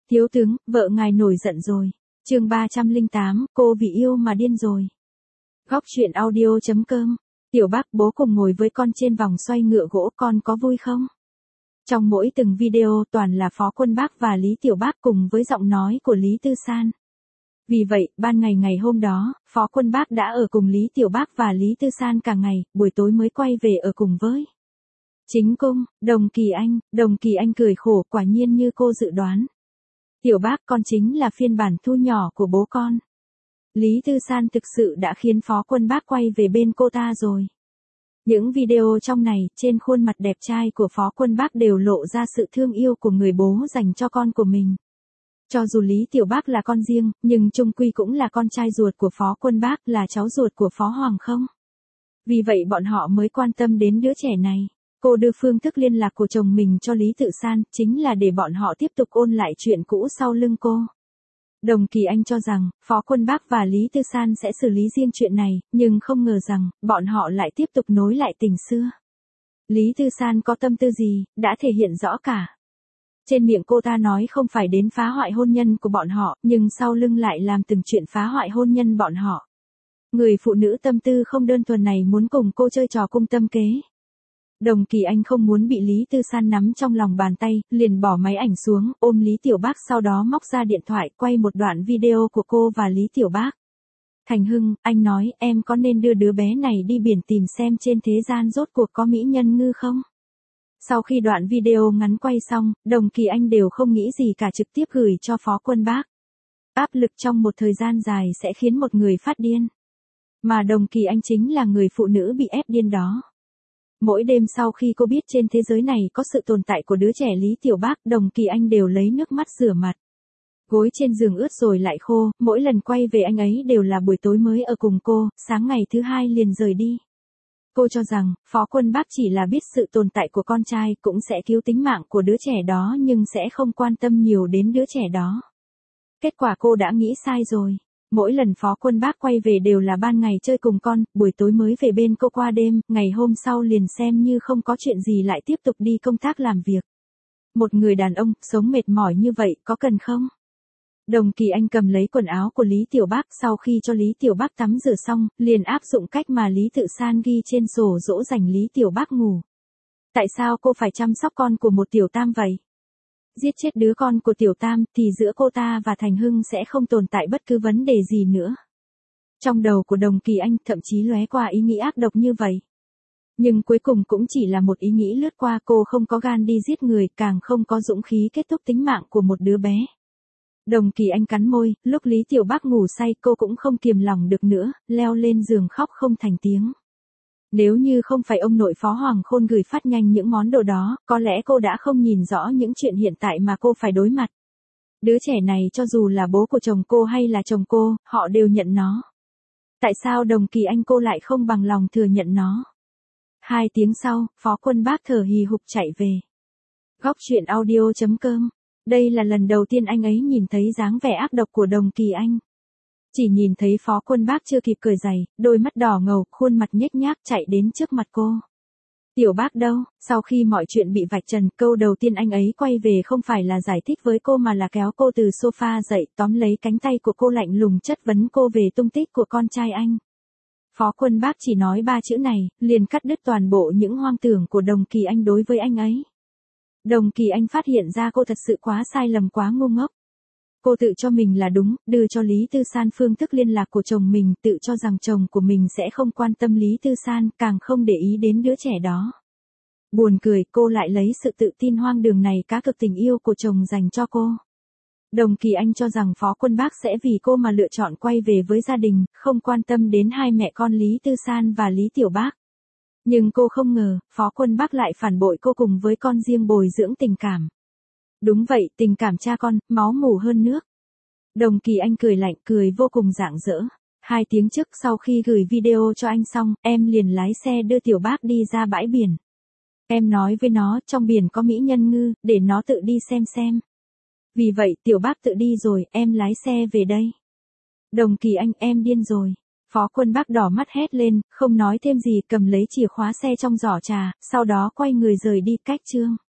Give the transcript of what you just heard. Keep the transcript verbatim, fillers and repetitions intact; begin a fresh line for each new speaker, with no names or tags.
Thiếu tướng, vợ ngài nổi giận rồi. Chương ba trăm lẻ tám, cô vì yêu mà điên rồi. Góc truyện audio chấm com. Tiểu Bác, bố cùng ngồi với con trên vòng xoay ngựa gỗ, con có vui không? Trong mỗi từng video toàn là Phó Quân Bác và Lý Tiểu Bác cùng với giọng nói của Lý Tư San. Vì vậy, ban ngày ngày hôm đó, Phó Quân Bác đã ở cùng Lý Tiểu Bác và Lý Tư San cả ngày, buổi tối mới quay về ở cùng với Chính Cung, Đồng Kỳ Anh. Đồng Kỳ Anh cười khổ, quả nhiên như cô dự đoán. Tiểu Bác, con chính là phiên bản thu nhỏ của bố con. Lý Tư San thực sự đã khiến Phó Quân Bác quay về bên cô ta rồi. Những video trong này, trên khuôn mặt đẹp trai của Phó Quân Bác đều lộ ra sự thương yêu của người bố dành cho con của mình. Cho dù Lý Tiểu Bác là con riêng, nhưng chung quy cũng là con trai ruột của Phó Quân Bác, là cháu ruột của Phó Hoàng không. Vì vậy bọn họ mới quan tâm đến đứa trẻ này. Cô đưa phương thức liên lạc của chồng mình cho Lý Tự San, chính là để bọn họ tiếp tục ôn lại chuyện cũ sau lưng cô. Đồng Kỳ Anh cho rằng, Phó Quân Bác và Lý Tư San sẽ xử lý riêng chuyện này, nhưng không ngờ rằng, bọn họ lại tiếp tục nối lại tình xưa. Lý Tư San có tâm tư gì, đã thể hiện rõ cả. Trên miệng cô ta nói không phải đến phá hoại hôn nhân của bọn họ, nhưng sau lưng lại làm từng chuyện phá hoại hôn nhân bọn họ. Người phụ nữ tâm tư không đơn thuần này muốn cùng cô chơi trò cung tâm kế. Đồng Kỳ Anh không muốn bị Lý Tư San nắm trong lòng bàn tay, liền bỏ máy ảnh xuống, ôm Lý Tiểu Bác, sau đó móc ra điện thoại, quay một đoạn video của cô và Lý Tiểu Bác. Thành Hưng, anh nói, em có nên đưa đứa bé này đi biển tìm xem trên thế gian rốt cuộc có mỹ nhân ngư không? Sau khi đoạn video ngắn quay xong, Đồng Kỳ Anh đều không nghĩ gì cả, trực tiếp gửi cho Phó Quân Bác. Áp lực trong một thời gian dài sẽ khiến một người phát điên. Mà Đồng Kỳ Anh chính là người phụ nữ bị ép điên đó. Mỗi đêm sau khi cô biết trên thế giới này có sự tồn tại của đứa trẻ Lý Tiểu Bác, Đồng Kỳ Anh đều lấy nước mắt rửa mặt. Gối trên giường ướt rồi lại khô, mỗi lần quay về anh ấy đều là buổi tối mới ở cùng cô, sáng ngày thứ hai liền rời đi. Cô cho rằng, Phó Quân Bác chỉ là biết sự tồn tại của con trai cũng sẽ cứu tính mạng của đứa trẻ đó nhưng sẽ không quan tâm nhiều đến đứa trẻ đó. Kết quả cô đã nghĩ sai rồi. Mỗi lần Phó Quân Bác quay về đều là ban ngày chơi cùng con, buổi tối mới về bên cô qua đêm, ngày hôm sau liền xem như không có chuyện gì lại tiếp tục đi công tác làm việc. Một người đàn ông, sống mệt mỏi như vậy, có cần không? Đồng Kỳ Anh cầm lấy quần áo của Lý Tiểu Bác, sau khi cho Lý Tiểu Bác tắm rửa xong, liền áp dụng cách mà Lý Tự San ghi trên sổ dỗ dành Lý Tiểu Bác ngủ. Tại sao cô phải chăm sóc con của một tiểu tam vậy? Giết chết đứa con của tiểu tam thì giữa cô ta và Thành Hưng sẽ không tồn tại bất cứ vấn đề gì nữa. Trong đầu của Đồng Kỳ Anh thậm chí lóe qua ý nghĩ ác độc như vậy. Nhưng cuối cùng cũng chỉ là một ý nghĩ lướt qua, cô không có gan đi giết người, càng không có dũng khí kết thúc tính mạng của một đứa bé. Đồng Kỳ Anh cắn môi, lúc Lý Tiểu Bác ngủ say cô cũng không kiềm lòng được nữa, leo lên giường khóc không thành tiếng. Nếu như không phải ông nội Phó Hoàng Khôn gửi phát nhanh những món đồ đó, có lẽ cô đã không nhìn rõ những chuyện hiện tại mà cô phải đối mặt. Đứa trẻ này cho dù là bố của chồng cô hay là chồng cô, họ đều nhận nó. Tại sao Đồng Kỳ Anh cô lại không bằng lòng thừa nhận nó? Hai tiếng sau, Phó Quân Bác thở hì hục chạy về. Góc truyện audio chấm com. Đây là lần đầu tiên anh ấy nhìn thấy dáng vẻ ác độc của Đồng Kỳ Anh. Chỉ nhìn thấy Phó Quân Bác chưa kịp cởi giày, đôi mắt đỏ ngầu, khuôn mặt nhếch nhác chạy đến trước mặt cô. Tiểu Bác đâu? Sau khi mọi chuyện bị vạch trần, câu đầu tiên anh ấy quay về không phải là giải thích với cô mà là kéo cô từ sofa dậy, tóm lấy cánh tay của cô lạnh lùng chất vấn cô về tung tích của con trai anh. Phó Quân Bác chỉ nói ba chữ này, liền cắt đứt toàn bộ những hoang tưởng của Đồng Kỳ Anh đối với anh ấy. Đồng Kỳ Anh phát hiện ra cô thật sự quá sai lầm, quá ngu ngốc. Cô tự cho mình là đúng, đưa cho Lý Tư San phương thức liên lạc của chồng mình, tự cho rằng chồng của mình sẽ không quan tâm Lý Tư San, càng không để ý đến đứa trẻ đó. Buồn cười, cô lại lấy sự tự tin hoang đường này cá cược tình yêu của chồng dành cho cô. Đồng Kỳ Anh cho rằng Phó Quân Bác sẽ vì cô mà lựa chọn quay về với gia đình, không quan tâm đến hai mẹ con Lý Tư San và Lý Tiểu Bác. Nhưng cô không ngờ, Phó Quân Bác lại phản bội cô cùng với con riêng bồi dưỡng tình cảm. Đúng vậy, tình cảm cha con, máu mủ hơn nước. Đồng Kỳ Anh cười lạnh, cười vô cùng rạng rỡ. Hai tiếng trước sau khi gửi video cho anh xong, em liền lái xe đưa Tiểu Bác đi ra bãi biển. Em nói với nó, trong biển có mỹ nhân ngư, để nó tự đi xem xem. Vì vậy, Tiểu Bác tự đi rồi, em lái xe về đây. Đồng Kỳ Anh, em điên rồi. Phó Quân Bác đỏ mắt hét lên, không nói thêm gì, cầm lấy chìa khóa xe trong giỏ trà, sau đó quay người rời đi cách chương.